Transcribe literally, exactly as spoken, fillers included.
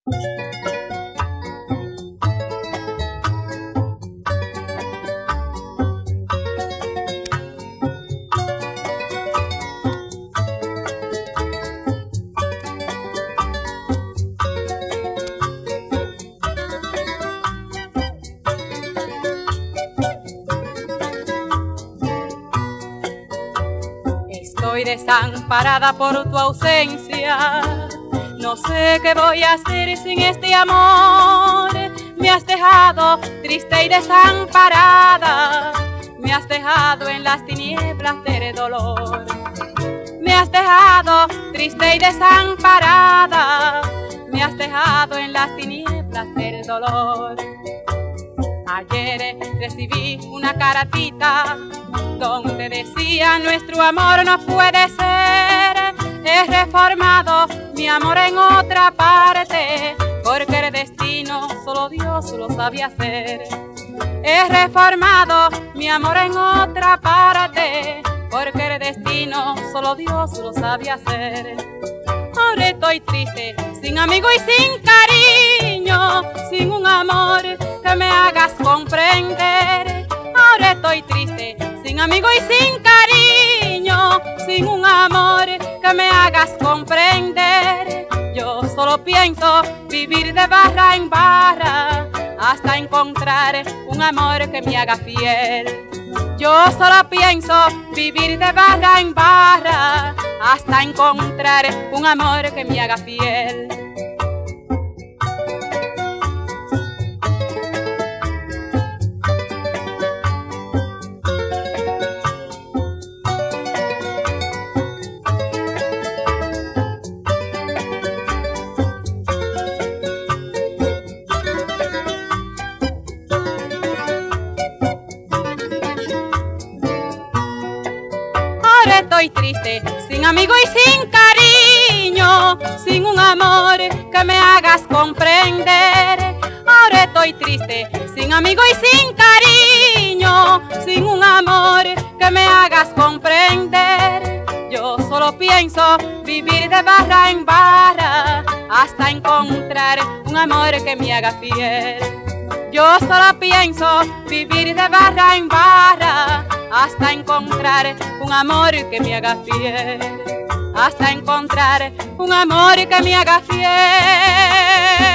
Estoy desamparada por tu ausencia, no sé qué voy a hacer sin este amor. Me has dejado triste y desamparada, me has dejado en las tinieblas del dolor. Me has dejado triste y desamparada, me has dejado en las tinieblas del dolor. Ayer recibí una cartita donde decía: nuestro amor no puede ser. He reformado mi amor en otra parte, porque el destino solo Dios lo sabe hacer. He reformado mi amor en otra parte, porque el destino solo Dios lo sabe hacer. Ahora estoy triste, sin amigo y sin cariño, sin un amor que me hagas comprender. Ahora estoy triste, sin amigo y sin cariño, sin un amor que me hagas comprender. Yo solo pienso vivir de barra en barra hasta encontrar un amor que me haga fiel. Yo solo pienso vivir de barra en barra hasta encontrar un amor que me haga fiel. Estoy triste, sin amigo y sin cariño, sin un amor que me hagas comprender. Ahora estoy triste, sin amigo y sin cariño, sin un amor que me hagas comprender. Yo solo pienso vivir de barra en barra hasta encontrar un amor que me haga fiel. Yo solo pienso vivir de barra en barra hasta encontrar un amor que me haga fiel, hasta encontrar un amor que me haga fiel.